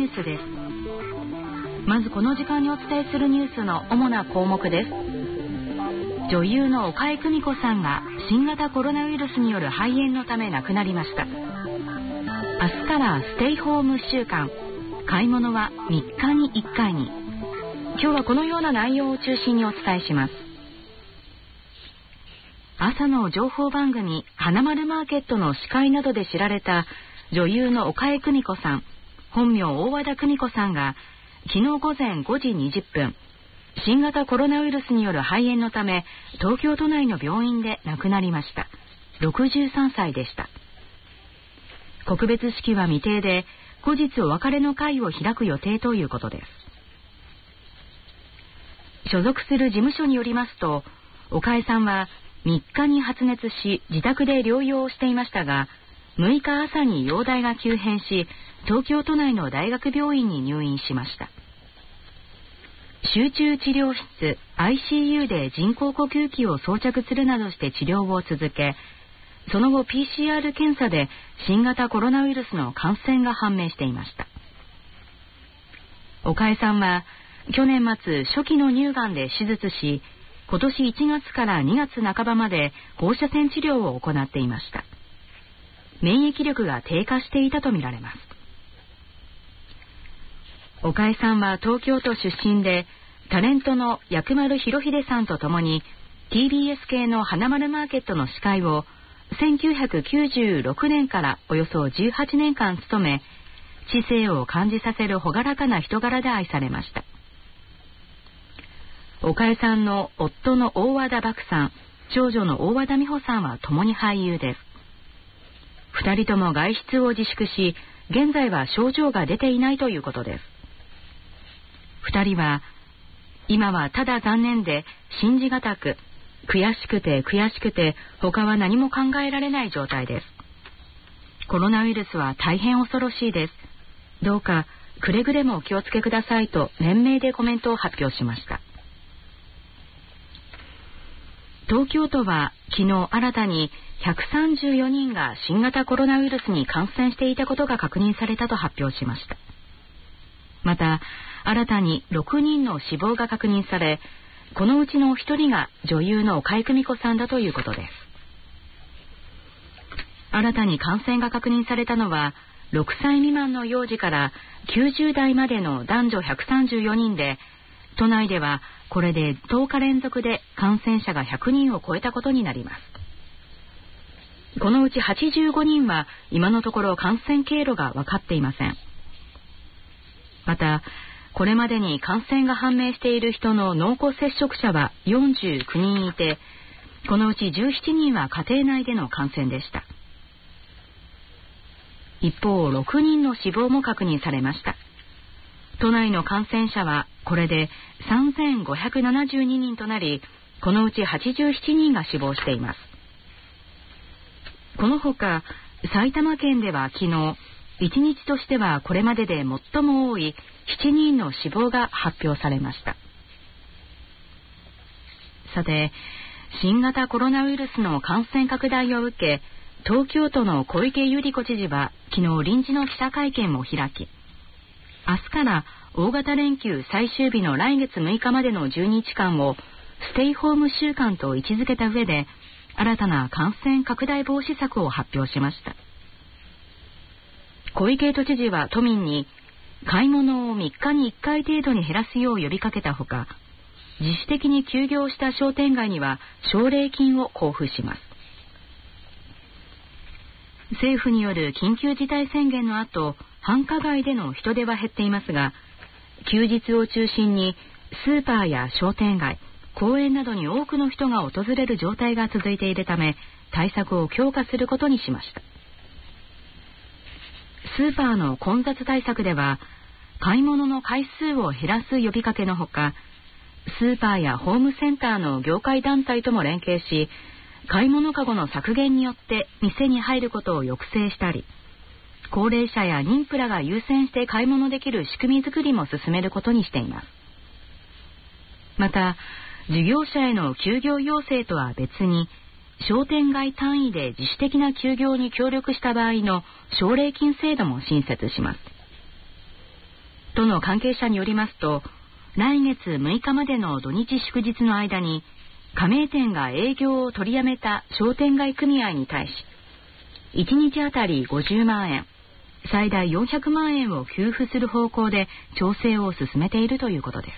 ュースです。まずこの時間にお伝えするニュースの主な項目です。女優の岡江久美子さんが新型コロナウイルスによる肺炎のため亡くなりました。明日からステイホーム週間、買い物は3日に1回に。今日はこのような内容を中心にお伝えします。朝の情報番組花丸マーケットの司会などで知られた女優の岡江久美子さん、本名大和田久美子さんが昨日午前5時20分、新型コロナウイルスによる肺炎のため東京都内の病院で亡くなりました。63歳でした。告別式は未定で、後日お別れの会を開く予定ということです。所属する事務所によりますと、岡江さんは3日に発熱し自宅で療養をしていましたが、6日朝に容体が急変し、東京都内の大学病院に入院しました。集中治療室 ICU で人工呼吸器を装着するなどして治療を続け、その後 PCR 検査で新型コロナウイルスの感染が判明していました。岡江さんは去年末初期の乳がんで手術し、今年1月から2月半ばまで放射線治療を行っていました。免疫力が低下していたとみられます。岡江さんは東京都出身で、タレントの薬丸裕英さんと共に TBS 系の花丸マーケットの司会を1996年からおよそ18年間務め、知性を感じさせる朗らかな人柄で愛されました。岡江さんの夫の大和田獏さん、長女の大和田美穂さんは共に俳優です。2人とも外出を自粛し、現在は症状が出ていないということです。2人は、今はただ残念で信じがたく、悔しくて他は何も考えられない状態です。コロナウイルスは大変恐ろしいです。どうかくれぐれもお気をつけくださいと連名でコメントを発表しました。東京都は昨日新たに134人が新型コロナウイルスに感染していたことが確認されたと発表しました。また新たに6人の死亡が確認され、このうちの1人が女優の岡江久美子さんだということです。新たに感染が確認されたのは6歳未満の幼児から90代までの男女134人で、都内ではこれで10日連続で感染者が100人を超えたことになります。このうち85人は今のところ感染経路が分かっていません。またこれまでに感染が判明している人の濃厚接触者は49人いて、このうち17人は家庭内での感染でした。一方、6人の死亡も確認されました。都内の感染者はこれで3572人となり、このうち87人が死亡しています。このほか埼玉県では昨日、1日としてはこれまでで最も多い7人の死亡が発表されました。さて、新型コロナウイルスの感染拡大を受け、東京都の小池百合子知事は昨日臨時の記者会見を開き、明日から大型連休最終日の来月6日までの10日間をステイホーム週間と位置づけた上で、新たな感染拡大防止策を発表しました。小池都知事は都民に買い物を3日に1回程度に減らすよう呼びかけたほか、自主的に休業した商店街には奨励金を交付します。政府による緊急事態宣言の後、繁華街での人出は減っていますが、休日を中心にスーパーや商店街、公園などに多くの人が訪れる状態が続いているため、対策を強化することにしました。スーパーの混雑対策では、買い物の回数を減らす呼びかけのほか、スーパーやホームセンターの業界団体とも連携し、買い物かごの削減によって店に入ることを抑制したり、高齢者や妊婦らが優先して買い物できる仕組み作りも進めることにしています。また、事業者への休業要請とは別に、商店街単位で自主的な休業に協力した場合の奨励金制度も新設します。 都の関係者によりますと、来月6日までの土日祝日の間に加盟店が営業を取りやめた商店街組合に対し、1日あたり50万円、最大400万円を給付する方向で調整を進めているということです。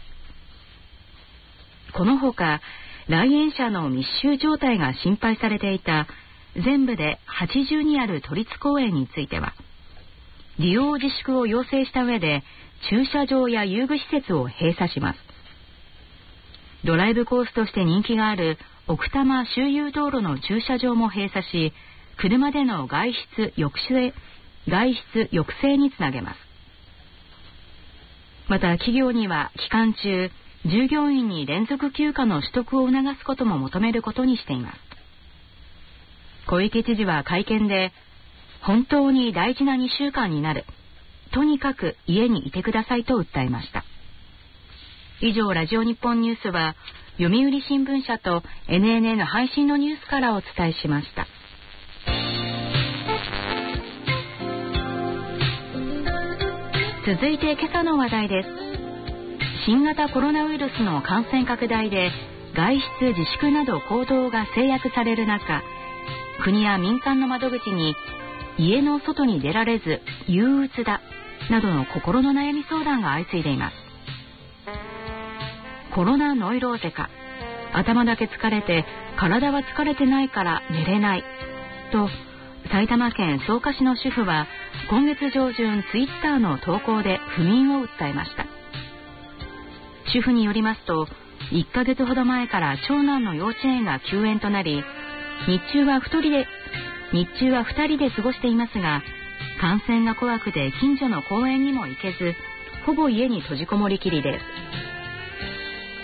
このほか、来園者の密集状態が心配されていた全部で82ある都立公園については、利用自粛を要請した上で駐車場や遊具施設を閉鎖します。ドライブコースとして人気がある奥多摩周遊道路の駐車場も閉鎖し、車での外出抑制につなげます。また企業には期間中、従業員に連続休暇の取得を促すことも求めることにしています。小池知事は会見で、本当に大事な2週間になる。とにかく家にいてくださいと訴えました。以上、ラジオ日本ニュースは、読売新聞社と NNN 配信のニュースからお伝えしました。続いて今朝の話題です。新型コロナウイルスの感染拡大で外出自粛など行動が制約される中、国や民間の窓口に家の外に出られず憂鬱だなどの心の悩み相談が相次いでいます。コロナノイローゼか、頭だけ疲れて体は疲れてないから寝れないと埼玉県草加市の主婦は今月上旬ツイッターの投稿で不眠を訴えました。主婦によりますと、1ヶ月ほど前から長男の幼稚園が休園となり、日中は2人で過ごしていますが、感染が怖くて近所の公園にも行けず、ほぼ家に閉じこもりきりです。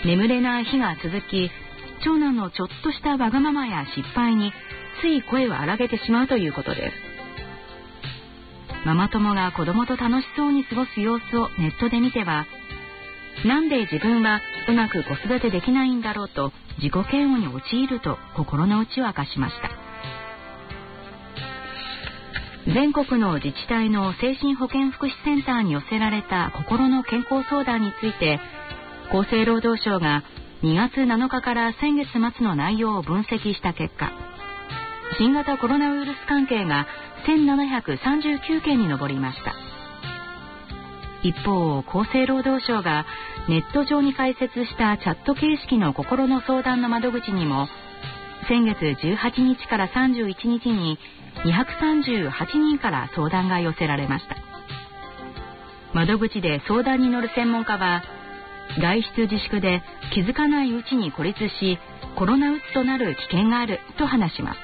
眠れない日が続き、長男のちょっとしたわがままや失敗につい声を荒げてしまうということです。ママ友が子供と楽しそうに過ごす様子をネットで見ては、なんで自分はうまく子育てできないんだろうと自己嫌悪に陥ると心の内を明かしました。全国の自治体の精神保健福祉センターに寄せられた心の健康相談について、厚生労働省が2月7日から先月末の内容を分析した結果、新型コロナウイルス関係が1739件に上りました。一方、厚生労働省がネット上に開設したチャット形式の心の相談の窓口にも、先月18日から31日に238人から相談が寄せられました。窓口で相談に乗る専門家は、外出自粛で気づかないうちに孤立し、コロナうつとなる危険があると話します。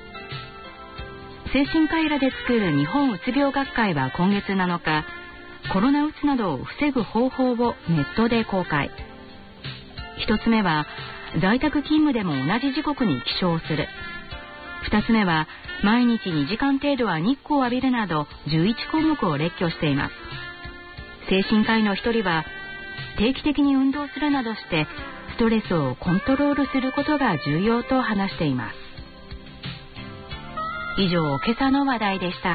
精神科医らで作る日本うつ病学会は今月7日、コロナうつなどを防ぐ方法をネットで公開。一つ目は、在宅勤務でも同じ時刻に起床する。二つ目は、毎日2時間程度は日光を浴びるなど11項目を列挙しています。精神科医の一人は、定期的に運動するなどしてストレスをコントロールすることが重要と話しています。以上、今朝の話題でした。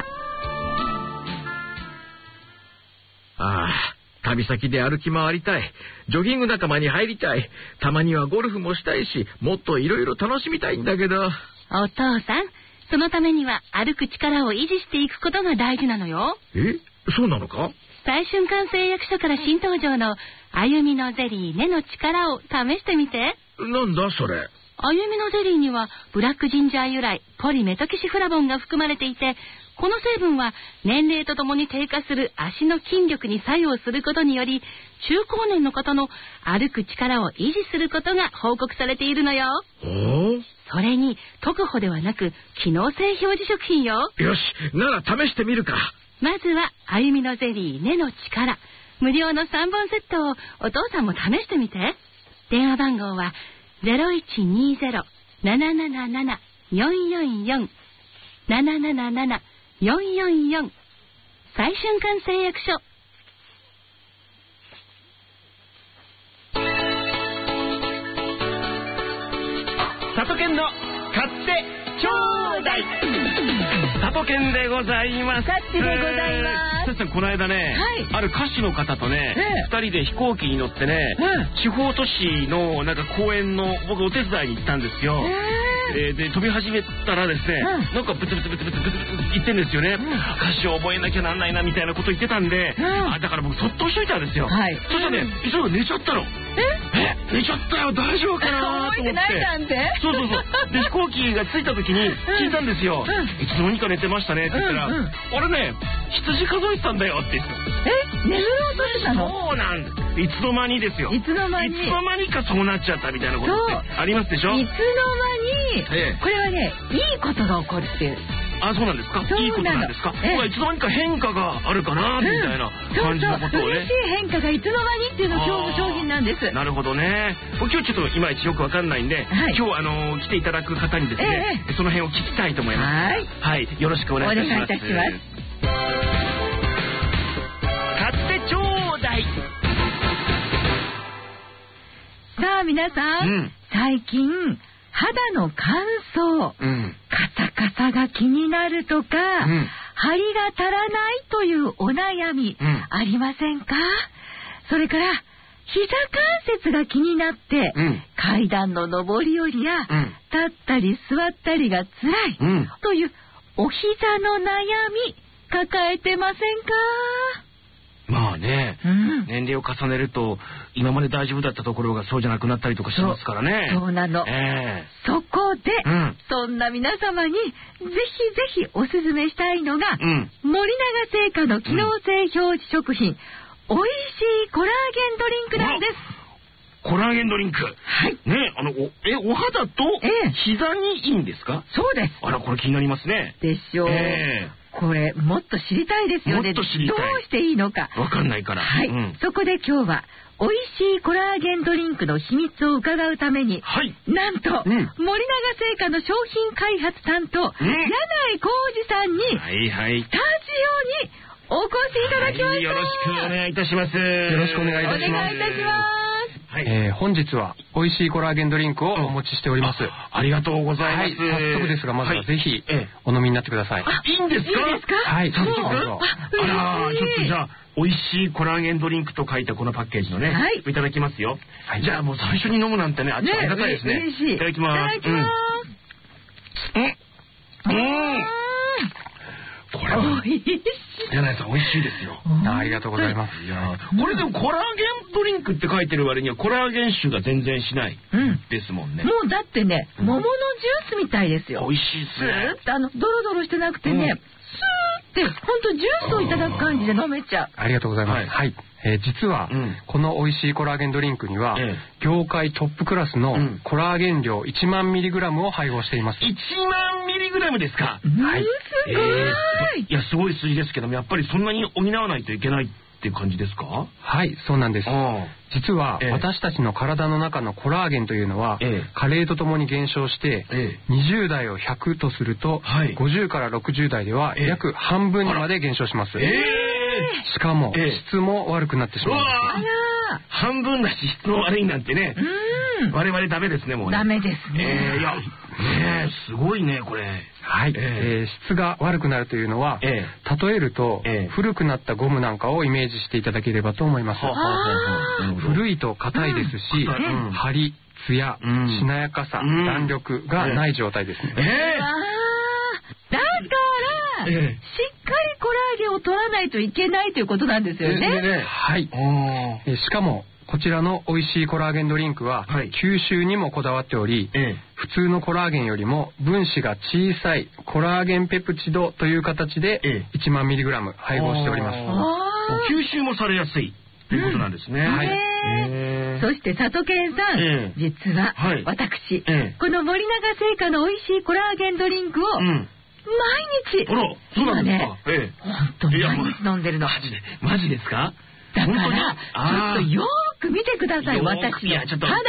ああ、旅先で歩き回りたい。ジョギング仲間に入りたい。たまにはゴルフもしたいし、もっといろいろ楽しみたいんだけど。 お父さん、そのためには歩く力を維持していくことが大事なのよ。 え、そうなのか？ 再春館製薬所から新登場の歩みのゼリー根の力を試してみて。 なんだそれ？ 歩みのゼリーにはブラックジンジャー由来ポリメトキシフラボンが含まれていて、この成分は年齢とともに低下する足の筋力に作用することにより、中高年の方の歩く力を維持することが報告されているのよ。それに特保ではなく機能性表示食品よ。 よし、なら試してみるか。 まずは歩みのゼリー根の力無料の3本セットをお父さんも試してみて。電話番号は 0120-777-444 777-444 再春館製薬所。 里犬の買ってちょうだい。 佐渡県でございます。 サッチでございます。 さんこの間ね、ある歌手の方とね、2人で飛行機に乗ってね、地方都市のなんか公園の僕お手伝いに行ったんですよ。で飛び始めたらですね、なんかブツブツブツブツブツ言ってんですよね。歌詞を覚えなきゃなんないなみたいなこと言ってたんで、だから僕そっとしといたんですよ。そしたらね、一緒に寝ちゃったの。寝ちゃったよ、大丈夫かなと思って。 覚えてないなんて。 そう。で飛行機が着いた時に聞いたんですよ。いつの間にか寝てましたねって言ったら、俺ね羊数えてたんだよって言ってた。 寝ろうとしてたの？ そうなんです。いつの間にですよ。 いつの間にかそうなっちゃったみたいなことってありますでしょ。 いつの間に、これはね、いいことが起こるっていう。 あ、そうなんですか。いいことなんですか。いつの間にか変化があるかなみたいな感じのことをね。 嬉しい変化がいつの間にっていうのが今日の商品なんです。 なるほどね。今日ちょっといまいちよくわかんないんで、今日来ていただく方にですね、その辺を聞きたいと思います。はい、よろしくお願いいたします。買ってちょうだい。 さあ皆さん、最近肌の乾燥、カサカサが気になるとか、張りが足らないというお悩み、ありませんか？それから膝関節が気になって、階段の上り下りや、立ったり座ったりが辛い、というお膝の悩み抱えてませんか？ まあね、年齢を重ねると今まで大丈夫だったところがそうじゃなくなったりとかしますからね。 そうなの。そこで、そんな皆様にぜひぜひおすすめしたいのが、森永製菓の機能性表示食品、おいしいコラーゲンドリンクなんです。 コラーゲンドリンク。ね、お肌と膝にいいんですか？そうです。あら、これ気になりますね。 でしょう。これもっと知りたいですよね。 もっと知りたい。 どうしていいのかわかんないから。 そこで今日はおいしいコラーゲンドリンクの秘密を伺うために、なんと、森永製菓の商品開発担当、柳井浩二さんに、スタジオにお越しいただきました。 よろしくお願いいたします。 よろしくお願いいたします。本日は美味しいコラーゲンドリンクをお持ちしております。 ありがとうございます。 早速ですが、まずはぜひお飲みになってください。 いいんですか？ はい、 早速。あら、ちょっとじゃあ美味しいコラーゲンドリンクと書いたこのパッケージのね、いただきますよ。じゃあもう最初に飲むなんてね、ありがたいですね。いただきます。これは柳井さん美味しいですよ。 ありがとうございます。 これでもコラーゲンドリンクって書いてる割にはコラーゲン臭が全然しないですもんね。 もうだってね、桃のジュースみたいですよ。 美味しいですね。 ドロドロしてなくてね、スーって本当ジュースをいただく感じで飲めちゃう。 ありがとうございます。はい。実はこの美味しいコラーゲンドリンクには業界トップクラスのコラーゲン量1万ミリグラムを配合しています。 1万ミリグラムですか？ はい。すごい。 いや、すごい数字ですけども、やっぱりそんなに補わないといけないっていう感じですか？ はい、そうなんです。実は私たちの体の中のコラーゲンというのは加齢とともに減少して20代を100とすると50から60代では約半分にまで減少します。しかも質も悪くなってしまうんです。 半分だし質も悪いなんてね、我々ダメですね、もうね。 ダメですね。 いや、すごいね、これ。 はい。質が悪くなるというのは、例えると、古くなったゴムなんかをイメージしていただければと思います。古いと硬いですし、張り、ツヤ、しなやかさ、弾力がない状態ですね。 だから、しっかりコラーゲンを取らないといけないということなんですよね。 はい。しかも、こちらの美味しいコラーゲンドリンクは吸収にもこだわっており、普通のコラーゲンよりも分子が小さいコラーゲンペプチドという形で1万ミリグラム配合しております。 吸収もされやすいということなんですね。 そして佐渡健さん、実は私、この森永製菓の美味しいコラーゲンドリンクを毎日、 今ね、 本当に毎日飲んでるの。 マジですか？ だからちょっとよーく見てください、私の肌。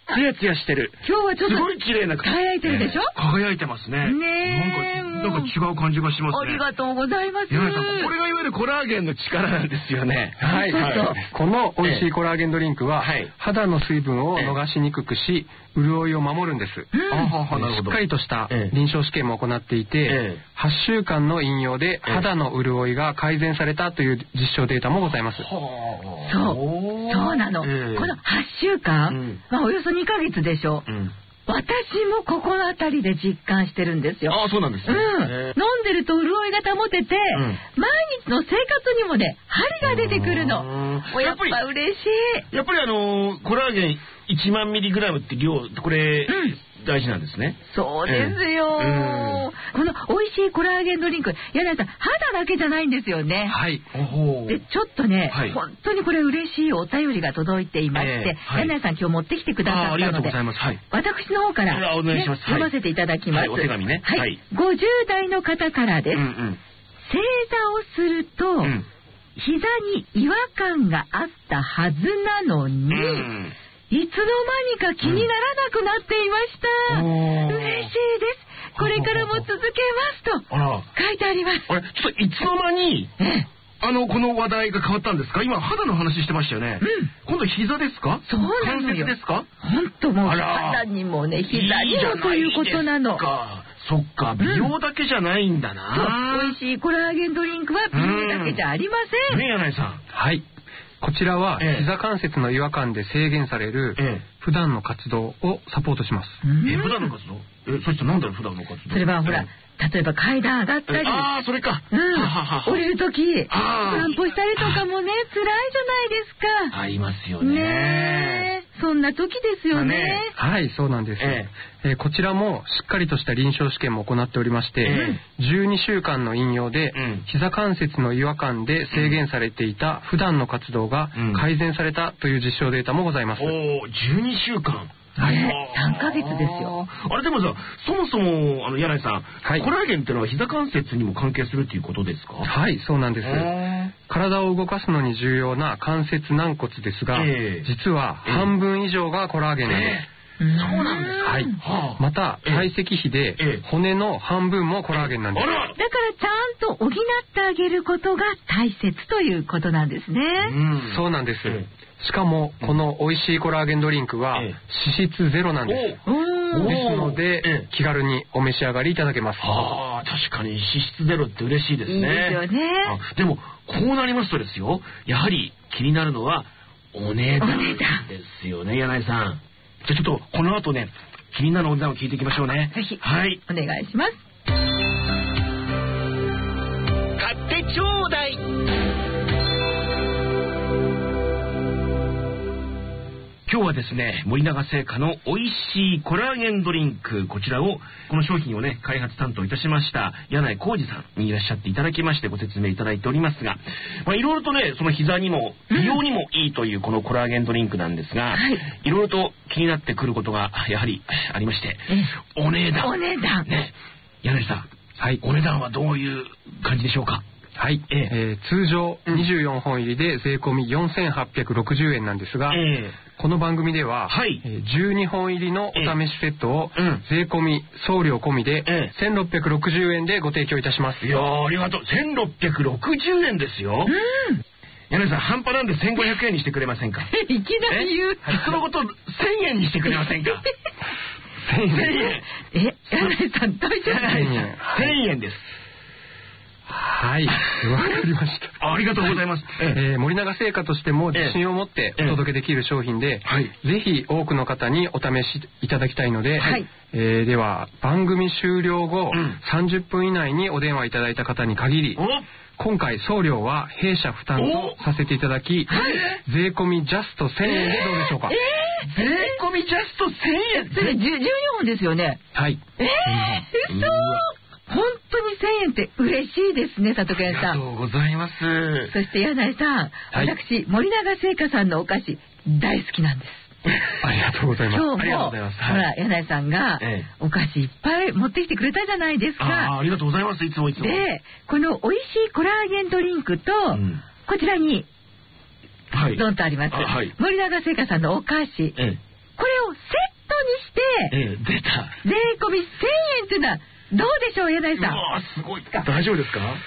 ツヤツヤしてる。 今日はちょっとすごい綺麗な輝いてるでしょ。 輝いてますね。なんか違う感じがしますね。 ありがとうございます。 これがいわゆるコラーゲンの力なんですよね。 はい。この美味しいコラーゲンドリンクは肌の水分を逃しにくくし、潤いを守るんです。しっかりとした臨床試験も行っていて、8週間の飲用で肌の潤いが改善されたという実証データもございます。 そうなの。この8週間、およそ2ヶ月でしょ。私もここのあたりで実感してるんですよ。 そうなんですね。 飲んでると潤いが保てて、毎日の生活にもね、張りが出てくるの。やっぱ嬉しい。 やっぱりコラーゲン1万ミリグラムって量、これ、大事なんですね。 そうですよ。この美味しいコラーゲンドリンク、柳井さん、肌だけじゃないんですよね。 はい。 で、ちょっとね、本当にこれ嬉しいお便りが届いていまして、柳井さん今日持ってきてくださったので、 ありがとうございます。 私の方から読ませていただきます。 お手紙ね。 はい。50代の方からです。正座をすると、膝に違和感があったはずなのに、いつの間にか気にならなくなっていました。嬉しいです。これからも続けますと書いてあります。 ちょっといつの間にこの話題が変わったんですか？今肌の話してましたよね。今度膝ですか？ そうなのよ。 関節ですか？ 本当もう肌にもね、膝にもということなの。 そっか、美容だけじゃないんだな。 美味しいコラーゲンドリンクは美容だけじゃありません。 ね、柳井さん。 はい。こちらは膝関節の違和感で制限される普段の活動をサポートします。 普段の活動？それってなんだろう、普段の活動？ それはほら、例えば階段上がったり、 それか。 降りるとき散歩したりとかもね、辛いじゃないですか。 ありますよね。 そんな時ですよね。 はい、そうなんです。こちらもしっかりとした臨床試験も行っておりまして、12週間の飲用で膝関節の違和感で制限されていた普段の活動が改善されたという実証データもございます。 12週間。 3ヶ月ですよ。 あれでもさ、そもそも柳井さん、コラーゲンっていうのは膝関節にも関係するっていうことですか？ はい、そうなんです。体を動かすのに重要な関節軟骨ですが、実は半分以上がコラーゲンなんです。 そうなんですか？ はい。また体積比で骨の半分もコラーゲンなんです。 だからちゃんと補ってあげることが大切ということなんですね。 そうなんです。しかもこの美味しいコラーゲンドリンクは脂質ゼロなんです。ですので気軽にお召し上がりいただけます。 確かに脂質ゼロって嬉しいですね。 いいですよね。 でもこうなりますとですよ、やはり気になるのはお値段ですよね、柳井さん。じゃあちょっとこの後ね、気になるお値段を聞いていきましょうね。 ぜひ、お願いします。 買ってちょうだい。今日はですね、森永製菓の美味しいコラーゲンドリンク、この商品をね、開発担当いたしました柳井浩二さんにいらっしゃっていただきましてご説明いただいておりますが、いろいろとね、その膝にも美容にもいいというこのコラーゲンドリンクなんですが、いろいろと気になってくることがやはりありまして、お値段ね、柳井さん、お値段はどういう感じでしょうか？ はい、通常24本入りで税込み4860円なんですが、この番組では、12本入りのお試しセットを税込み送料込みで1660円でご提供いたします。 いやー、ありがとう。1660円ですよ。柳井さん、半端なんで1500円にしてくれませんか？ いきなり言う。 そのこと1000円にしてくれませんか？1000円。 柳井さん、大丈夫ですか ？1000円です。 はい、わかりました。 ありがとうございます。 森永製菓としても自信を持ってお届けできる商品で、ぜひ多くの方にお試しいただきたいので、では番組終了後30分以内にお電話いただいた方に限り、今回送料は弊社負担とさせていただき、税込みジャスト1000円でどうでしょうか？ 税込みジャスト1000円。 それ14本ですよね。 はい。 嘘。本当に1000円って嬉しいですね、里健さん。 ありがとうございます。 そして柳井さん、私森永製菓さんのお菓子大好きなんです。 ありがとうございます。 今日もほら柳井さんがお菓子いっぱい持ってきてくれたじゃないですか。 ありがとうございます。いつもいつも。 で、この美味しいコラーゲンドリンクとこちらにドンとあります。森永製菓さんのお菓子。これをトにして、 出た。 税込み1000円っていうのはどうでしょう、柳井さん。 すごい。大丈夫ですか？ はい、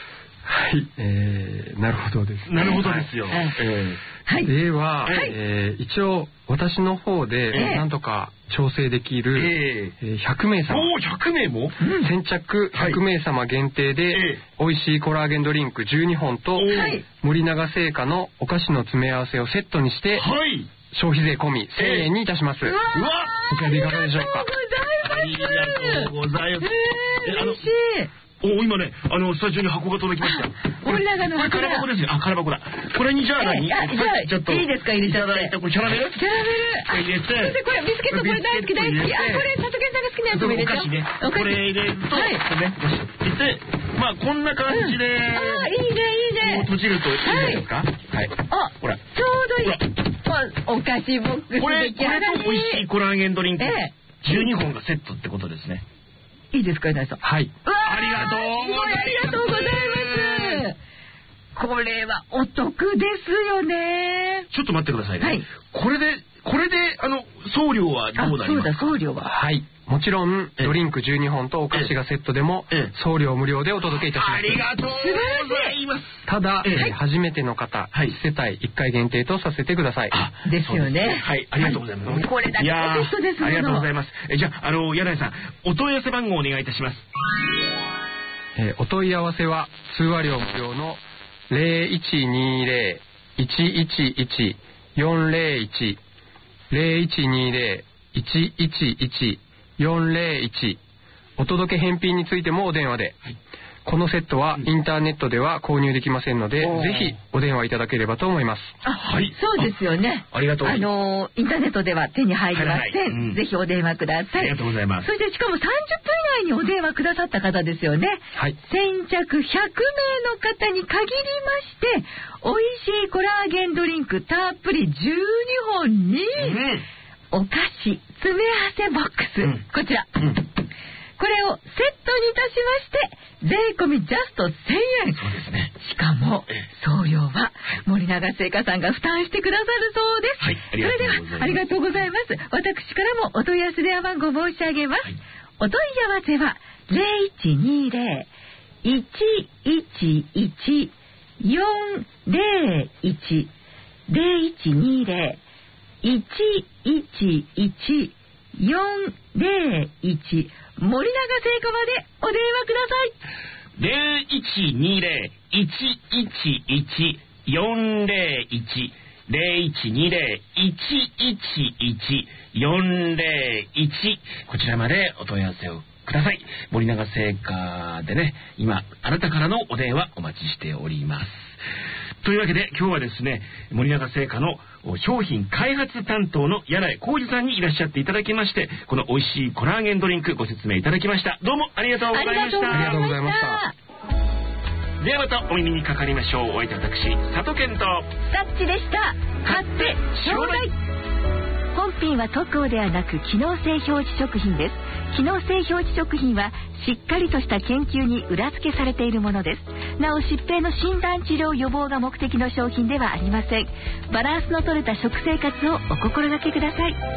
なるほどです。 なるほどですよ。 はい、 では、一応私の方でなんとか調整できる100名様、 100名も先着100名様限定で美味しいコラーゲンドリンク12本と森永製菓のお菓子の詰め合わせをセットにして消費税込み1000円にいたします。うわ、こちらでいかがでしょうか？ ありがとうございます。 嬉しい。 今ね、スタジオに箱が届きました。 森永の空箱ですよ。空箱だ。これにじゃあ何？ ちょっといいですか、入れちゃって。 これキャラメル？ キャラメル。 入れて。 これビスケット、これ大好き大好き。これ佐藤健さんが好きなやつも入れちゃう。 お菓子ね。これ入れると、入れて、まあこんな感じで。 いいねいいね。 閉じるといいじゃないですか。はい。ほら。ちょうどいい。お菓子ボックスこれと美味しいコラーゲンドリンク12本がセットってことですね。 いいですか、柳井さん。 はい。 ありがとうございます。これはお得ですよね。 ちょっと待ってくださいね。これで送料はどうなりますか？ 送料は。 はい。もちろんドリンク12本とお菓子がセットでも送料無料でお届けいたします。 ありがとうございます。 ただ初めての方世帯1回限定とさせてください。 ですよね。 はい、ありがとうございます。 これだけのテストですもの。 ありがとうございます。じゃあ柳井さん、お問い合わせ番号をお願いいたします。 お問い合わせは通話料無料の0120-111-401 0120-111-401お届け返品についてもお電話で、このセットはインターネットでは購入できませんので、ぜひお電話いただければと思います。 はい。そうですよね。 ありがとう。 インターネットでは手に入りません。ぜひお電話ください。 ありがとうございます。 そしてしかも30分以内にお電話くださった方ですよね。 はい。 先着100名の方に限りまして、美味しいコラーゲンドリンクたっぷり12本に、お菓子詰め合わせボックス、こちら。これをセットにいたしまして、税込みジャスト1000円。 そうですね。 しかも、送料は森永製菓さんが負担してくださるそうです。 はい、 それでは、ありがとうございます。私からもお問い合わせ電話番号申し上げます。お問い合わせは、0120-111-401 0120-111-401森永製菓までお電話ください。 0120-111-401 0120-111-401こちらまでお問い合わせをください。森永製菓でね、今あなたからのお電話お待ちしております。というわけで今日はですね、森永製菓の商品開発担当の柳井浩二さんにいらっしゃっていただきまして、この美味しいコラーゲンドリンクご説明いただきました。どうもありがとうございました。 ありがとうございました。 ではまたお耳にかかりましょう。お相手は私佐藤健とサッチでした。買ってちょうだい。本品は特効ではなく機能性表示食品です。機能性表示食品はしっかりとした研究に裏付けされているものです。なお疾病の診断治療予防が目的の商品ではありません。バランスの取れた食生活をお心がけください。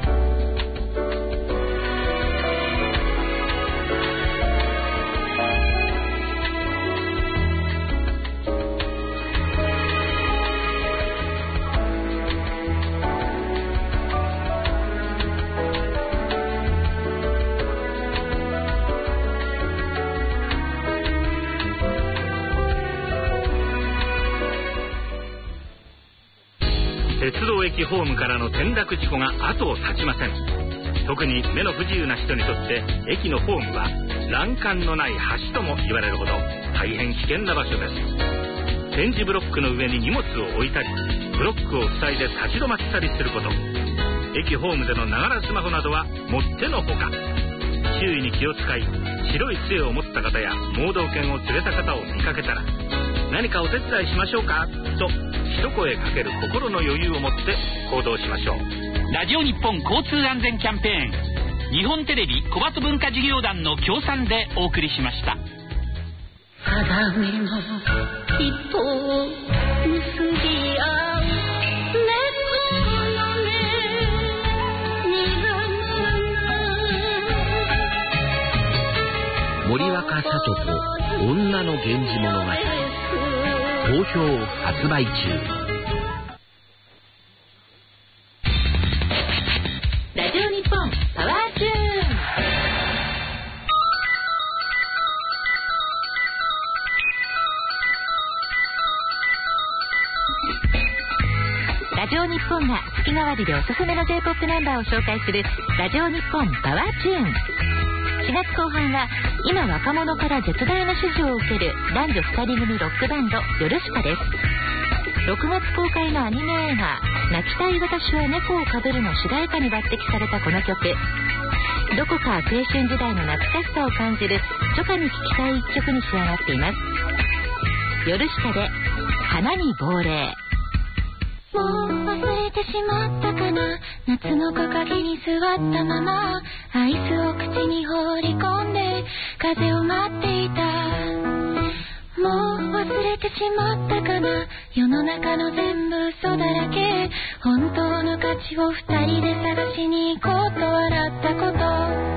鉄道駅ホームからの転落事故が後を絶ちません。特に目の不自由な人にとって駅のホームは欄干のない橋とも言われるほど大変危険な場所です。点字ブロックの上に荷物を置いたり、ブロックを塞いで立ち止まったりすること、駅ホームでのながらスマホなどはもってのほか。周囲に気を使い、白い杖を持った方や盲導犬を連れた方を見かけたら、何かお手伝いしましょうかと一声かける心の余裕を持って行動しましょう。 ラジオ日本交通安全キャンペーン、日本テレビ小松文化事業団の協賛でお送りしました。 鏡の糸を結び合う熱のね、苦女の源氏物語。好評発売中。 ラジオ日本パワーチューン。ラジオ日本が月替わりでおすすめの J-POP ナンバーを紹介するラジオ日本パワーチューン。4月後半は今若者から絶大な支持を受ける男女2人組ロックバンドヨルシカです。6月公開のアニメ映画泣きたい私は猫をかぶるの主題歌に抜擢されたこの曲、どこか青春時代の懐かしさを感じる初夏に聴きたい一曲に仕上がっています。ヨルシカで花に亡霊。もう忘れてしまったかな、夏の木陰に座ったままアイスを口に放り込んで風を待っていた。もう忘れてしまったかな、世の中の全部嘘だらけ、本当の価値を二人で探しに行こうと笑ったこと。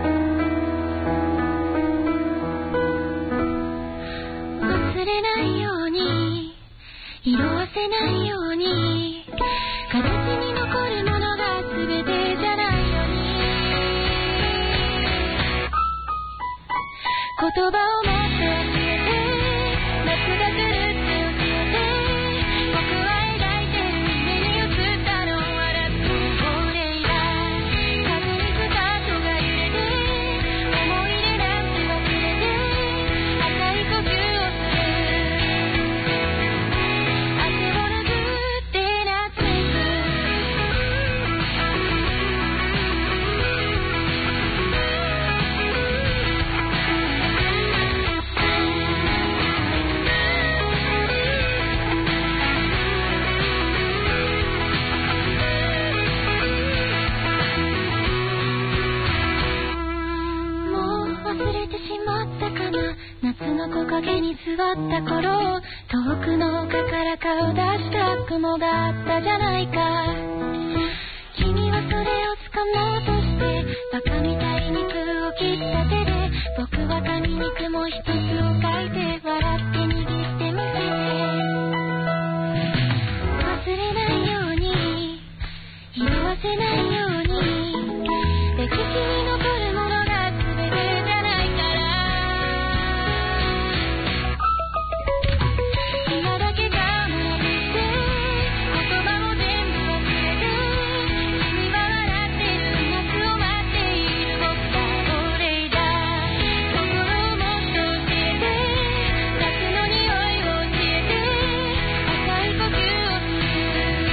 忘れないように色褪せないように形に残るものが全てじゃないように、言葉をもっと教えて、夏が来るって教えて、僕は描いてる目に映ったの笑って亡霊だ。風にスカートが揺れて、思い出なんて忘れて赤い呼吸をする。汗を拭って夏めく。もう忘れてしまったかな、夏の木陰に座った頃、遠くの丘から顔出した雲があったじゃないか。君はそれを掴もうとしてバカみたいに空を切った手で、僕は紙に雲一つを書いて笑って握ってみせて。忘れないように色褪せないように、歴史に残るものが全てじゃないから、今だけが思い出して言葉も全部忘れて、君は笑ってる夏を待っている僕が亡霊だ。心をもっと教えて、夏の匂いを教えて、赤い呼吸をする。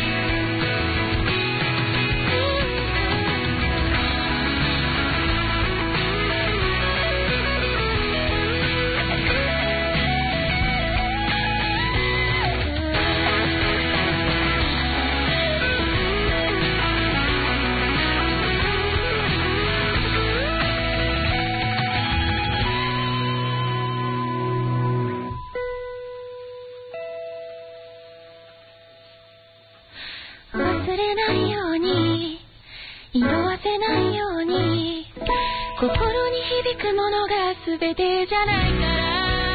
忘れないように色褪せないように、心に響くものが全てじゃないから、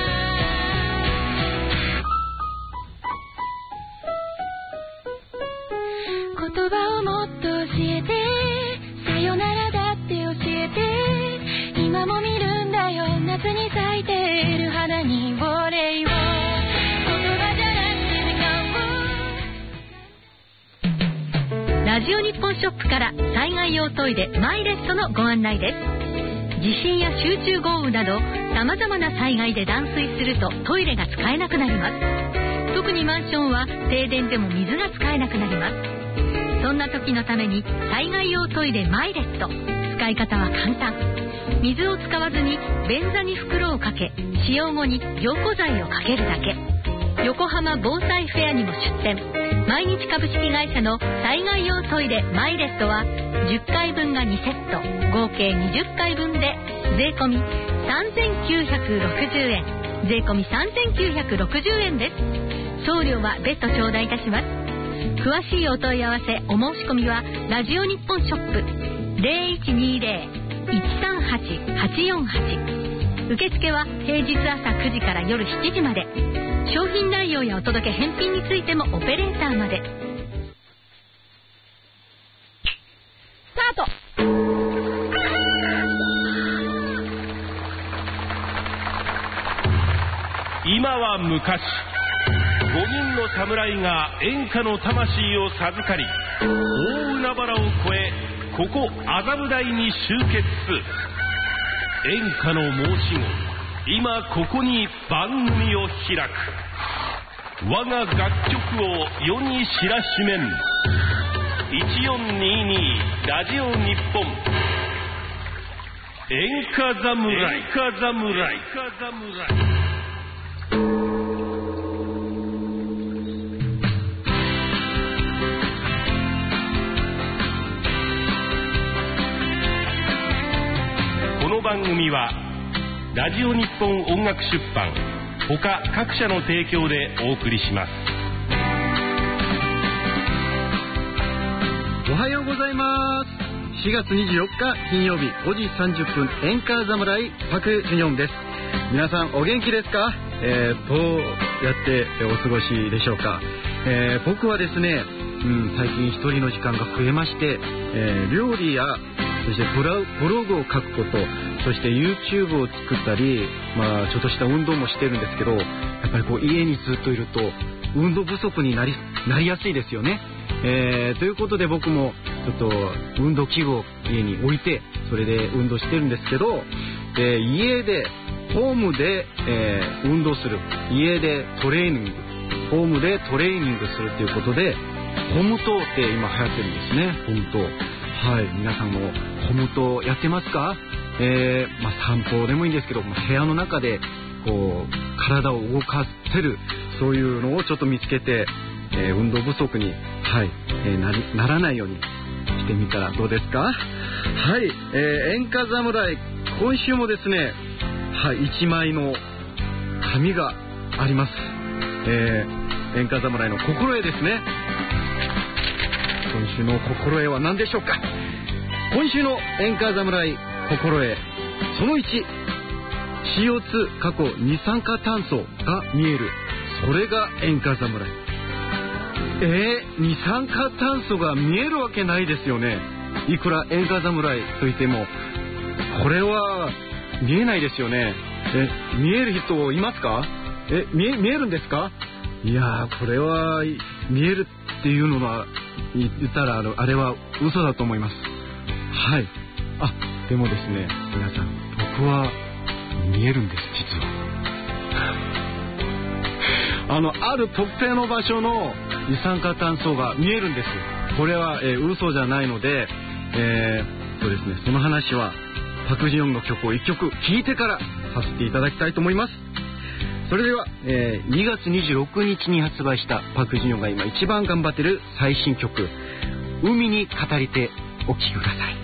言葉をもっと教えて、さよならだって教えて、今も見るんだよ夏に咲いている花に亡霊を、言葉じゃなくて時間を。ラジオ日本ショップから災害用トイレマイレットのご案内です。地震や集中豪雨など様々な災害で断水するとトイレが使えなくなります。特にマンションは停電でも水が使えなくなります。そんな時のために災害用トイレマイレット、使い方は簡単。水を使わずに便座に袋をかけ、使用後に凝固剤をかけるだけ。横浜防災フェアにも出店。毎日株式会社の災害用トイレマイレットは10回分が2セット、合計20回分で税込3960円、税込3960円です。送料は別途頂戴いたします。詳しいお問い合わせお申し込みはラジオ日本ショップ 0120-138-848 受付は平日朝9時から夜7時まで。商品内容やお届け返品についてもオペレーターまで。スタート。 今は昔、5人の侍が演歌の魂を授かり、大海原を越え、ここ麻布台に集結。演歌の申し子、今ここに番組を開く。我が楽曲を世に知らしめん。1422ラジオ日本。演歌侍。演歌侍。この番組はラジオ日本音楽出版他各社の提供でお送りします。 おはようございます。4月24日金曜日5時30分演歌侍パク・ジュニョンです。皆さんお元気ですか？どうやってお過ごしでしょうか？僕はですね、最近一人の時間が増えまして、料理やそしてブログを書くこと、そして YouTube を作ったり、ちょっとした運動もしてるんですけど、やっぱり家にずっといると運動不足になりやすいですよね。ということで僕もちょっと運動器具を家に置いて、それで運動してるんですけど、家でホームで、運動する、家でトレーニング、ホームでトレーニングするということで、ホムトって今流行ってるんですね。ホムト、はい、皆さんもホムトやってますか？散歩でもいいんですけど、部屋の中で体を動かせる、そういうのをちょっと見つけて、運動不足に、ならないようにしてみたらどうですか？はい、演歌侍、今週もですね、1枚の紙があります。演歌侍の心得ですね。今週の心得は何でしょうか？今週の演歌侍心得、その1、CO2 過去二酸化炭素が見える、それが演歌侍。二酸化炭素が見えるわけないですよね。いくら演歌侍といってもこれは見えないですよね。見える人いますか？見えるんですか？いやー、これは見えるっていうのは言ったらあれは嘘だと思います。はい。でもですね、皆さん、僕は見えるんです、実は。ある特定の場所の二酸化炭素が見えるんです。これは、嘘じゃないので、そうですね、その話はパク・ジヨンの曲を1曲聴いてからさせていただきたいと思います。それでは、2月26日に発売したパク・ジヨンが今一番頑張ってる最新曲、海に語りてお聴きください。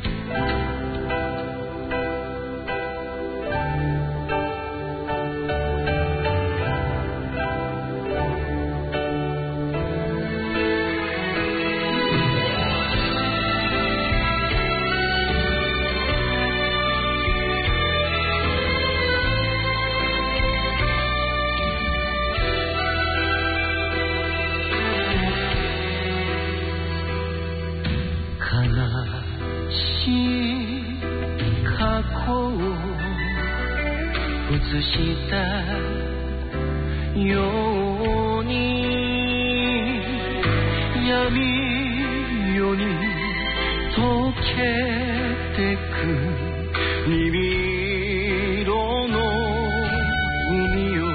映したように闇夜に溶けてく虹色の海よ、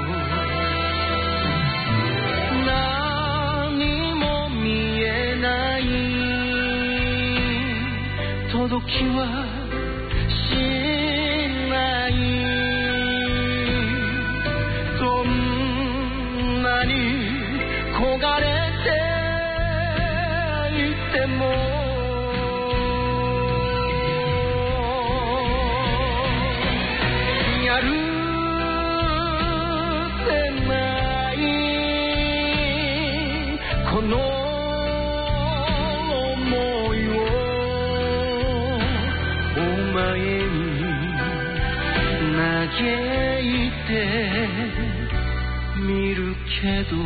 何も見えない届きはしない焦がれていてもやるせないこの想いをお前に投げけど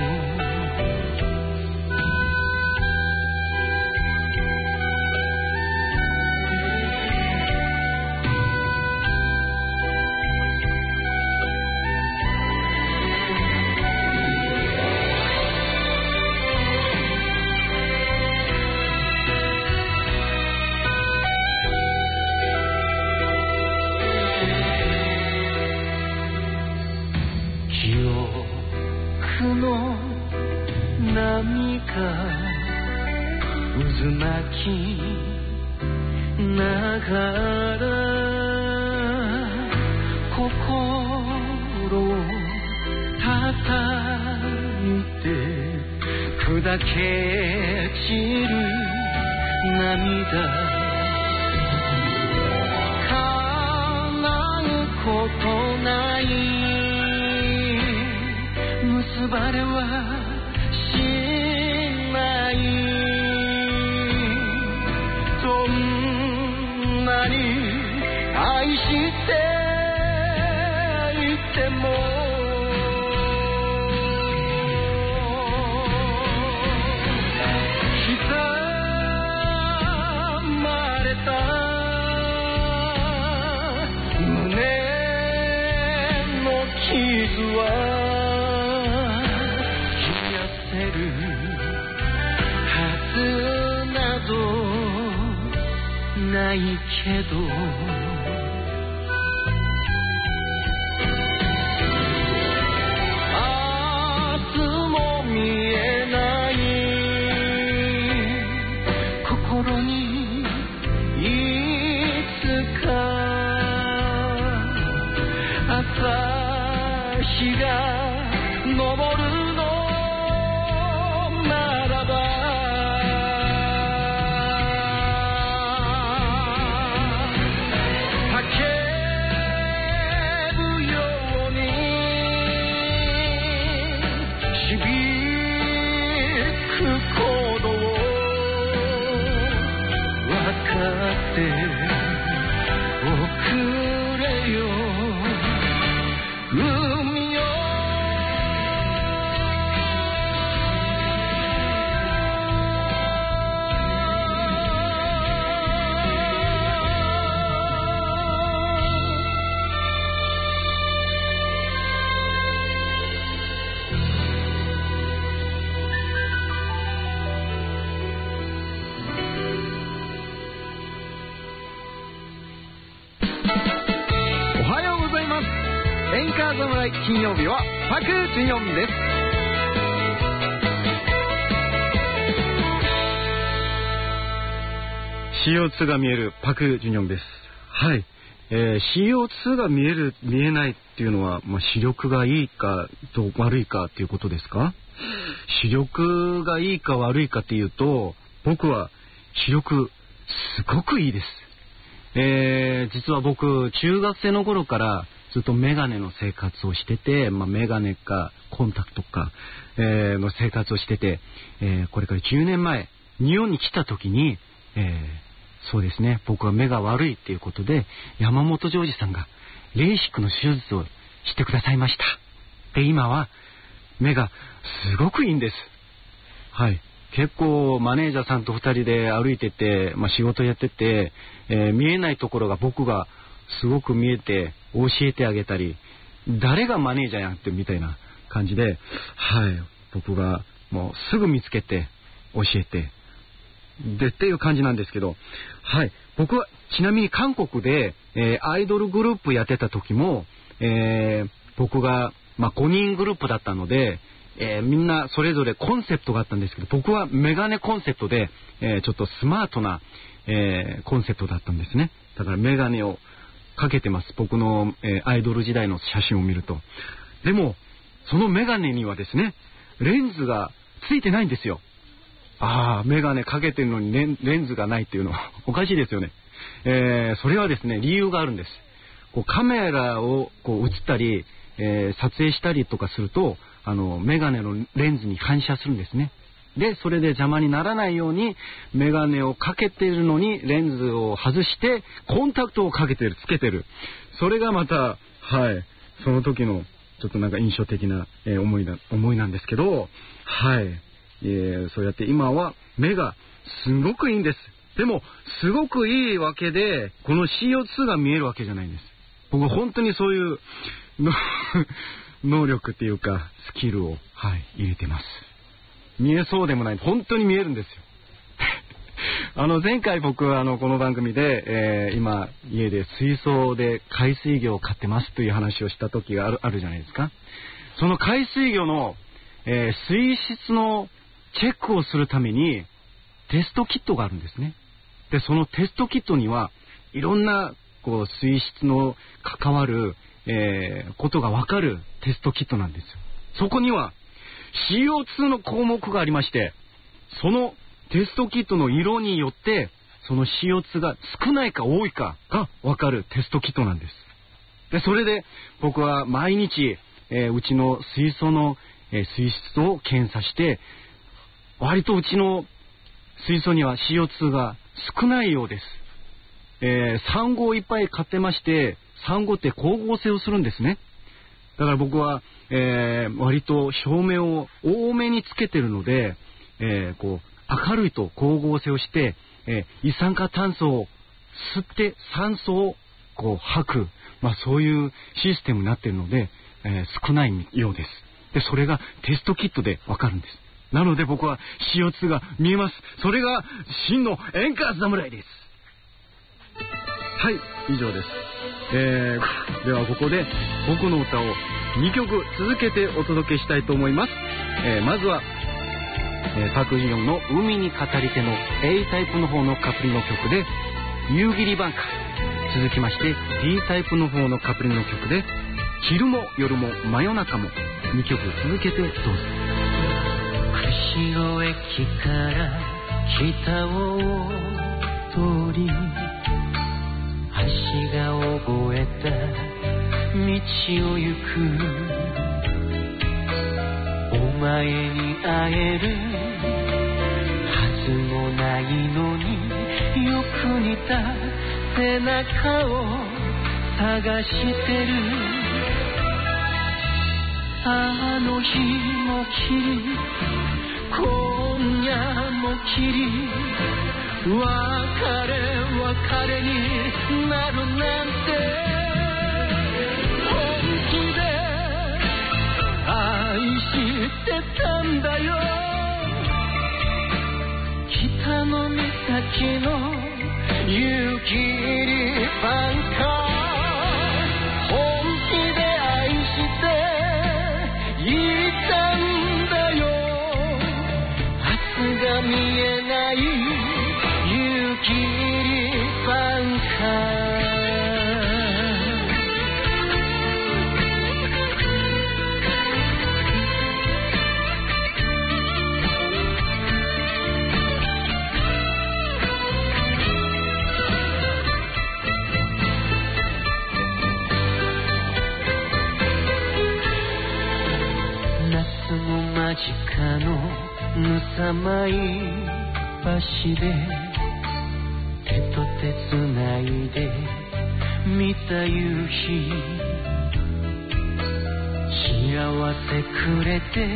渦巻きながら心を叩いて砕け散る涙叶うことない結ばれはしないそんなに愛していても刻まれた胸の傷はないけど明日も見えない心にいつか朝日が昇る金曜日はパク・ジュニョンです。CO2 が見えるパク・ジュニョンです。はい、CO2 が見える見えないっていうのは、視力がいいかと悪いかっていうことですか？視力がいいか悪いかっていうと、僕は視力すごくいいです。実は僕中学生の頃からずっとメガネの生活をしてて、メガネかコンタクトか、の生活をしてて、これから10年前日本に来た時に、そうですね、僕は目が悪いっていうことで山本譲二さんがレーシックの手術をしてくださいました。で今は目がすごくいいんです。はい、結構マネージャーさんと2人で歩いてて、仕事やってて、見えないところが僕がすごく見えて教えてあげたり、誰がマネージャーやんってみたいな感じで、はい、僕がもうすぐ見つけて教えてでっていう感じなんですけど、はい、僕はちなみに韓国で、アイドルグループやってた時も、僕が、5人グループだったので、みんなそれぞれコンセプトがあったんですけど、僕はメガネコンセプトで、ちょっとスマートな、コンセプトだったんですね。だからメガネをかけてます、僕の、アイドル時代の写真を見ると。でもそのメガネにはですね、レンズがついてないんですよ。メガネかけてるのにレンズがないっていうのはおかしいですよね。それはですね、理由があるんです。カメラを映ったり、撮影したりとかするとメガネのレンズに反射するんですね。でそれで邪魔にならないようにメガネをかけているのにレンズを外してコンタクトをかけてる、つけてる。それがまた、はい、その時のちょっとなんか印象的な、思いなんですけど、はい。そうやって今は目がすごくいいんです。でも、すごくいいわけで、この CO2 が見えるわけじゃないんです。僕本当にそういう能力っていうか、スキルを、はい、入れてます。見えそうでもない。本当に見えるんですよ。前回僕はこの番組で、今家で水槽で海水魚を飼ってますという話をした時があるじゃないですか。その海水魚の、水質のチェックをするためにテストキットがあるんですね。で、そのテストキットにはいろんなこう水質の関わる、ことがわかるテストキットなんですよ。そこには CO2 の項目がありまして、そのテストキットの色によってその CO2 が少ないか多いかがわかるテストキットなんです。で、それで僕は毎日、うちの水槽の、水質を検査して、割とうちの水槽には CO2 が少ないようです。サンゴをいっぱい飼ってまして、サンゴって光合成をするんですね。だから僕は、割と照明を多めにつけてるので、こう明るいと光合成をして、二酸化炭素を吸って酸素をこう吐く、そういうシステムになっているので、少ないようです。で、それがテストキットでわかるんです。なので僕は CO2 が見えます。それが真の演歌侍です。はい、以上です。ではここで僕の歌を2曲続けてお届けしたいと思います。まずは、パク・ジヨンの海に語り手の A タイプの方のカプリの曲で夕霧挽歌、続きまして D タイプの方のカプリの曲で昼も夜も真夜中も、2曲続けてどうぞ。 釧路駅から北を通り、足が覚えた道を行く、お前に会えるはずもないのに、よく似た背中を探してる。あの日もきり、今夜もきり、別れになるなんて、本気で愛してたんだよ。北の岬の夕霧挽歌、本気で愛していたんだよ。明日が見えない夕霧挽歌。夏の間近のぬさまい橋で手と手つないで見た夕日、幸せくれて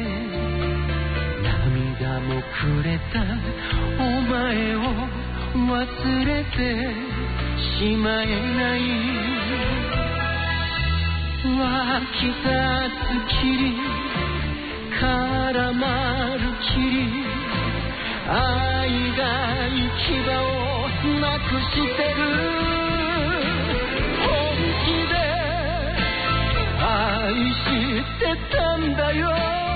涙もくれたお前を忘れてしまえない。湧き立つ霧、絡まる霧、愛が行き場をなくしてる。本気で愛してたんだよ。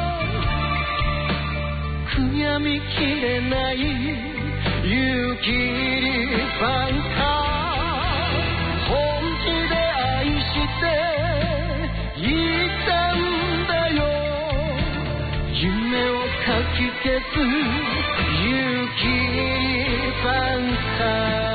悔やみきれない夕霧挽歌、本気で愛していたんだよ。夢をかき消す夕霧挽歌。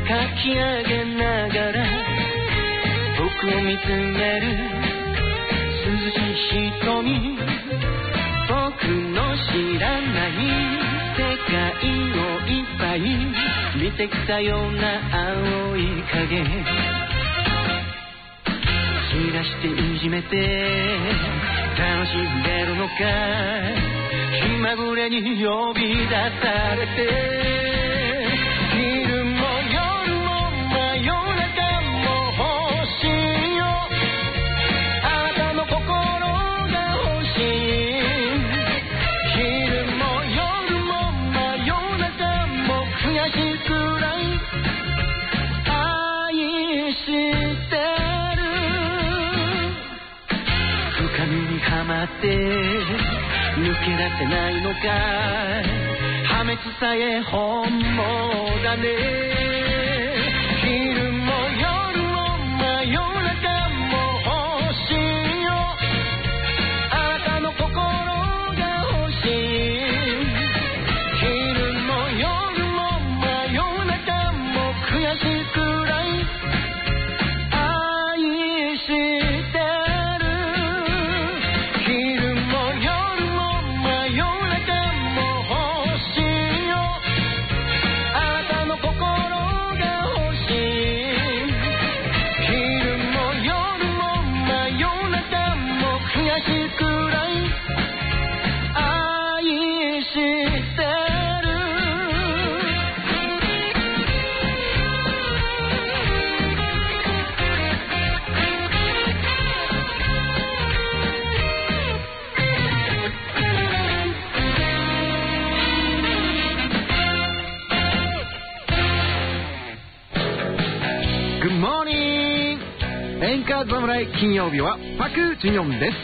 かき上げながら僕を見つめる涼しい瞳、僕の知らない世界をいっぱい見てきたような青い影、気がしていじめて楽しんでるのか、気まぐれに呼び出されて、昼も夜も真夜中も欲しいよ、あなたの心が欲しい、昼も夜も真夜中も悔しいくらい愛してる、深みにはまって抜け出せないのか、破滅さえ本望だね、昼も夜も真夜中も欲しいよ、あなたの心が欲しい、昼も夜も真夜中も悔しいくらい愛してる、昼も夜も真夜中も欲しいよ、あなたの心が欲しい、昼も夜も真夜中も悔しいくらい愛してる。 グッモーニング演歌侍、金曜日はパク・ジュニョンです。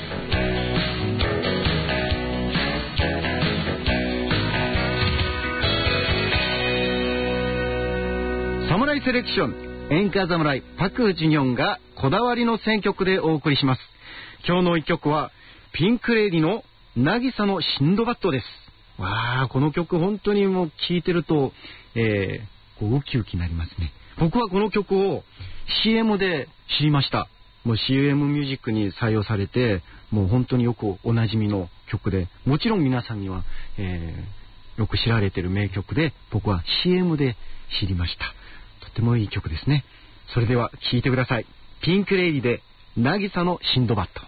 侍セレクション演歌侍パク・ジュニョンがこだわりの選曲でお送りします。今日の一曲はピンクレディの渚のシンドバッドです。わあ、この曲本当にもう聴いてると、こうウキウキになりますね。僕はこの曲を CM で知りました。もう CM ミュージックに採用されて、もう本当によくおなじみの曲で、もちろん皆さんには、よく知られている名曲で、僕は CM で知りました。とてもいい曲ですね。それでは聴いてください。ピンクレイディで渚のシンドバッド。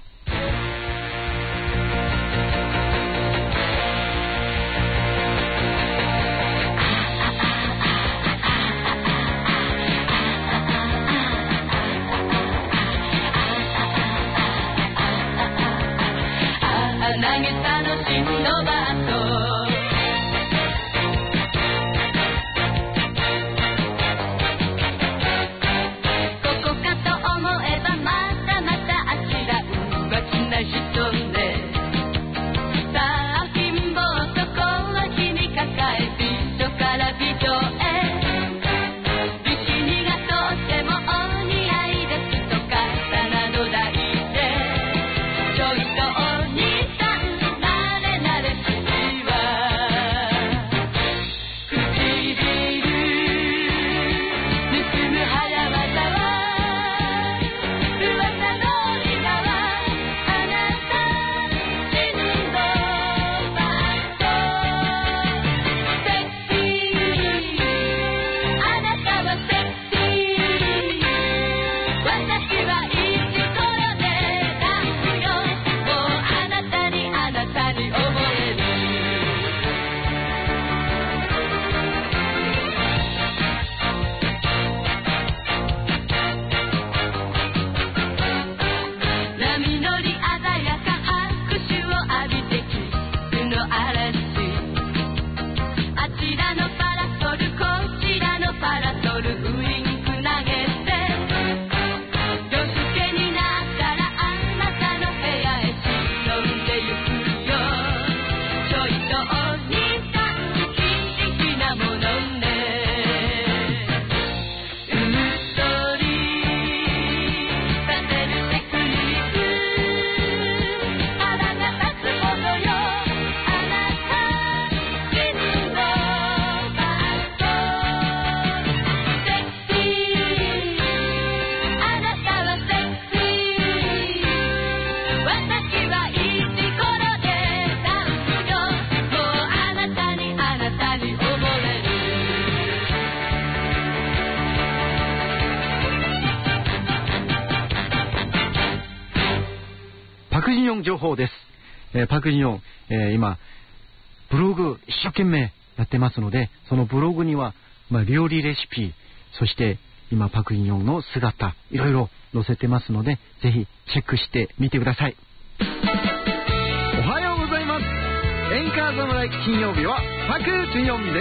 ジヨン情報です。パクジヨン、今ブログ一生懸命やってますので、そのブログには、料理レシピ、そして今パクジヨンの姿、いろいろ載せてますので、ぜひチェックしてみてください。おはようございます。演歌侍金曜日はパクジヨンです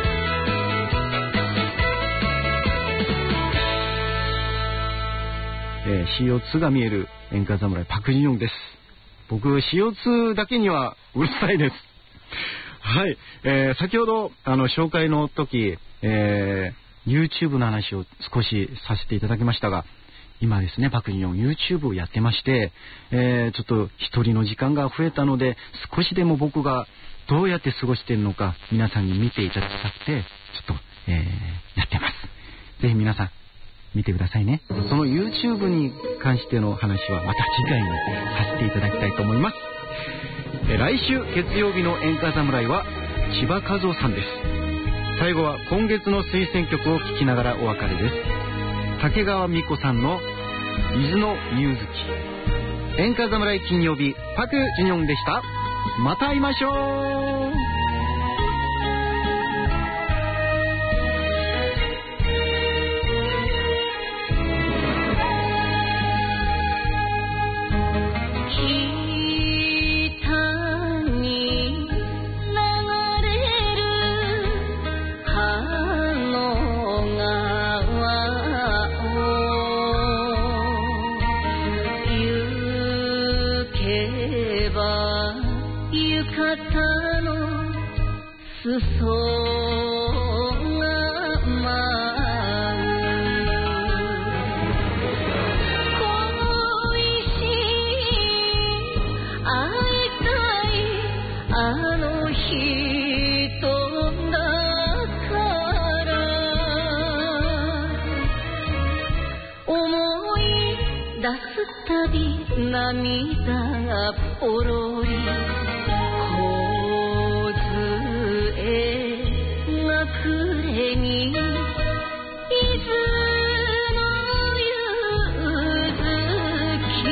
。CO2 が見える演歌侍パクジヨンです。僕 CO2 だけにはうるさいです。はい、先ほど紹介の時、YouTube の話を少しさせていただきましたが、今ですねパクジヨン YouTube をやってまして、ちょっと一人の時間が増えたので、少しでも僕がどうやって過ごしているのか皆さんに見ていただきたくてちょっと、やってます。ぜひ皆さん見てくださいね。その YouTube に関しての話はまた次回にさせていただきたいと思います。来週月曜日の演歌侍は千葉和夫さんです。最後は今月の推薦曲を聴きながらお別れです。竹川美子さんの水の夕月。演歌侍金曜日、パクジュニョンでした。また会いましょう。 涙がポロリ梢が暮れに伊豆の夕月。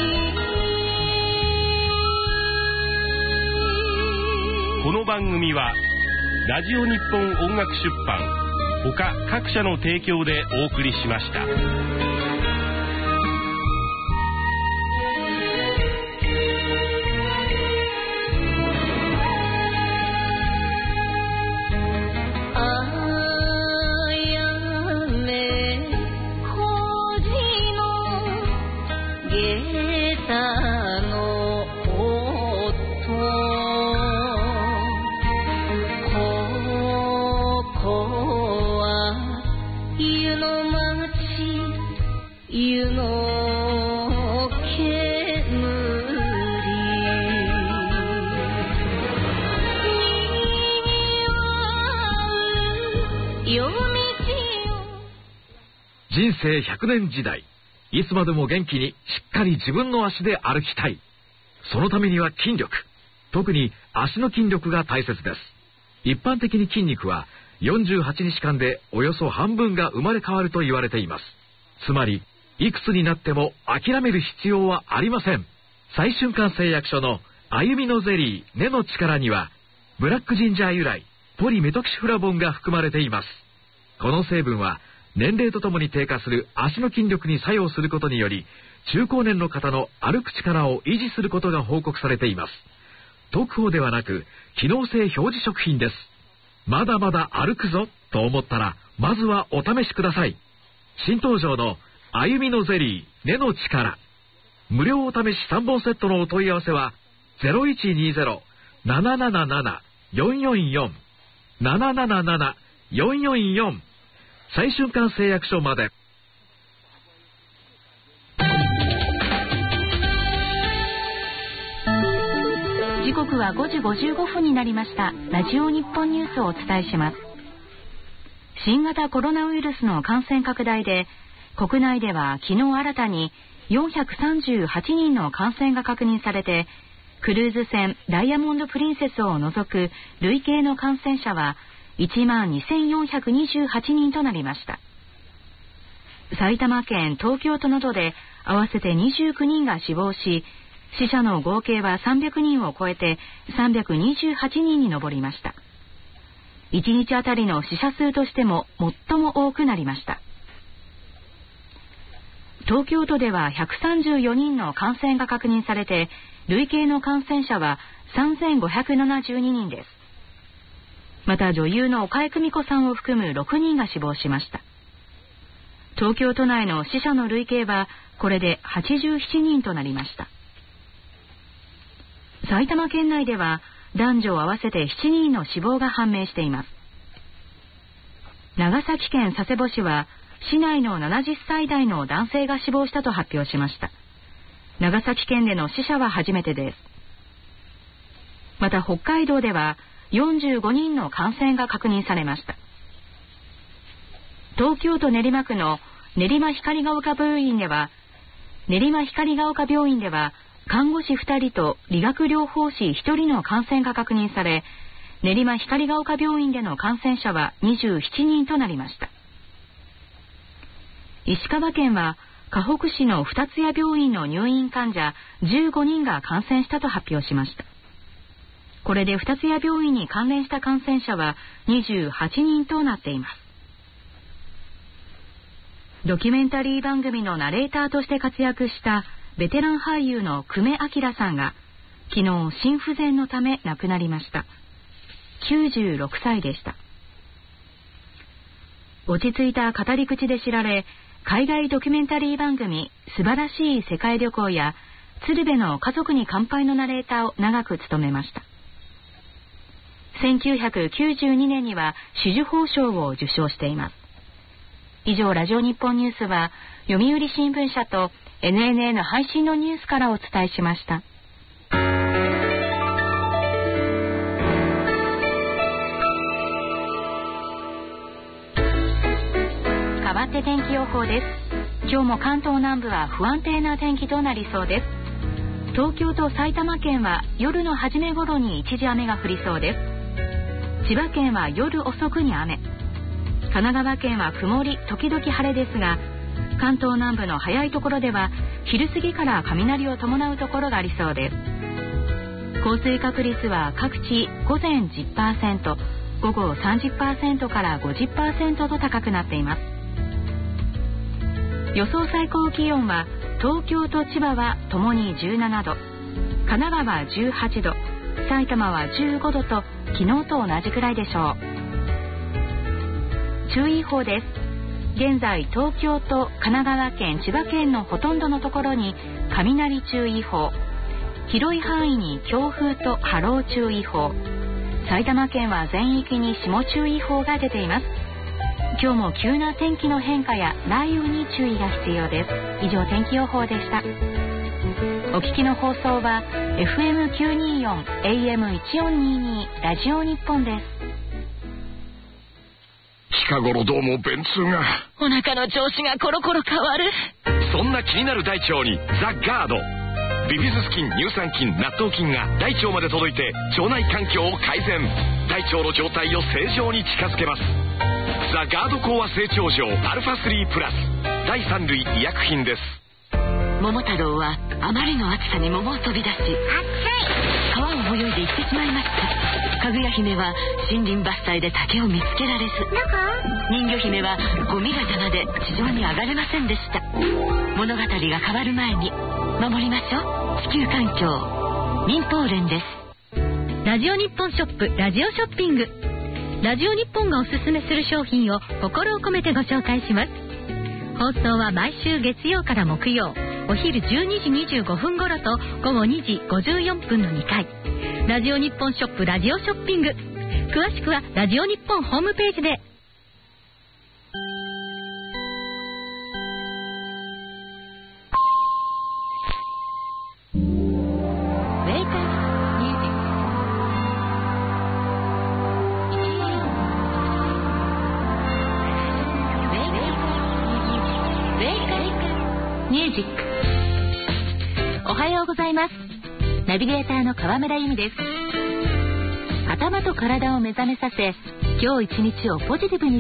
この番組はラジオ日本音楽出版他各社の提供でお送りしました。 人生100年時代、いつまでも元気にしっかり自分の足で歩きたい。そのためには筋力、特に足の筋力が大切です。一般的に筋肉は48日間でおよそ半分が生まれ変わると言われています。つまりいくつになっても諦める必要はありません。最瞬間製薬所の歩みのゼリー根の力にはブラックジンジャー由来ポリメトキシフラボンが含まれています。この成分は年齢とともに低下する足の筋力に作用することにより、中高年の方の歩く力を維持することが報告されています。特報ではなく機能性表示食品です。まだまだ歩くぞと思ったらまずはお試しください。新登場の歩みのゼリー根の力、無料お試し3本セットのお問い合わせは 0120-777-444 777-444 最瞬間製薬所まで。 時刻は5時55分になりました。ラジオ日本ニュースをお伝えします。新型コロナウイルスの感染拡大で、国内では昨日新たに438人の感染が確認されて、クルーズ船ダイヤモンドプリンセスを除く累計の感染者は12,428人となりました。埼玉県、東京都などで合わせて29人が死亡し、 死者の合計は300人を超えて328人に上りました。1日あたりの死者数としても最も多くなりました。東京都では134人の感染が確認されて、累計の感染者は3572人です。また女優の岡江久美子さんを含む6人が死亡しました。東京都内の死者の累計はこれで87人となりました。埼玉県内では男女合わせて7人の死亡が判明しています。長崎県佐世保市は市内の70歳代の男性が死亡したと発表しました。長崎県での死者は初めてです。また北海道では45人の感染が確認されました。東京都練馬区の練馬光が丘病院では看護師2人と理学療法士1人の感染が確認され、練馬光が丘病院での感染者は27人となりました。石川県は河北市の二ツ谷病院の入院患者15人が感染したと発表しました。これで二ツ谷病院に関連した感染者は28人となっています。ドキュメンタリー番組のナレーターとして活躍したベテラン俳優の久米晃さんが昨日心不全のため亡くなりました。96歳でした。落ち着いた語り口で知られ、海外ドキュメンタリー番組素晴らしい世界旅行や鶴瓶の家族に乾杯のナレーターを長く務めました。1992年には紫綬褒章を受章しています。以上、ラジオ日本ニュースは読売新聞社と NNN 配信のニュースからお伝えしました。変わって天気予報です。今日も関東南部は不安定な天気となりそうです。東京と埼玉県は夜の初め頃に一時雨が降りそうです。千葉県は夜遅くに雨、神奈川県は曇り時々晴れですが、関東南部の早いところでは昼過ぎから雷を伴うところがありそうです。降水確率は各地午前 10%、午後 30% から 50% と高くなっています。予想最高気温は東京と千葉はともに17度、神奈川18度、埼玉は15度と昨日と同じくらいでしょう。注意報です。現在東京と神奈川県、千葉県のほとんどのところに雷注意報、広い範囲に強風と波浪注意報、埼玉県は全域に霜注意報が出ています。今日も急な天気の変化や雷雨に注意が必要です。以上、天気予報でした。お聞きの放送は FM924 AM1422 ラジオ日本です。 近頃どうも便通が、 お腹の調子がコロコロ変わる。 そんな気になる大腸にザ・ガード、ビフィズス菌、乳酸菌、納豆菌が大腸まで届いて腸内環境を改善、大腸の状態を正常に近づけます。ザ・ガード講和成長錠アルファ3プラス、第3類医薬品です。 桃太郎はあまりの暑さに桃を飛び出し、川を泳いで行ってしまいました。かぐや姫は森林伐採で竹を見つけられず、人魚姫はゴミが邪魔で地上に上がれませんでした。物語が変わる前に守りましょう。地球環境民放連です。 ラジオ日本ショップ、ラジオショッピング。ラジオ日本がおすすめする商品を心を込めてご紹介します。放送は毎週月曜から木曜、お昼12時25分頃と午後2時54分の2回。ラジオ日本ショップ、ラジオショッピング。詳しくはラジオ日本ホームページで。 ミュージック。おはようございます。ナビゲーターの川村由美です。頭と体を目覚めさせ、今日一日をポジティブに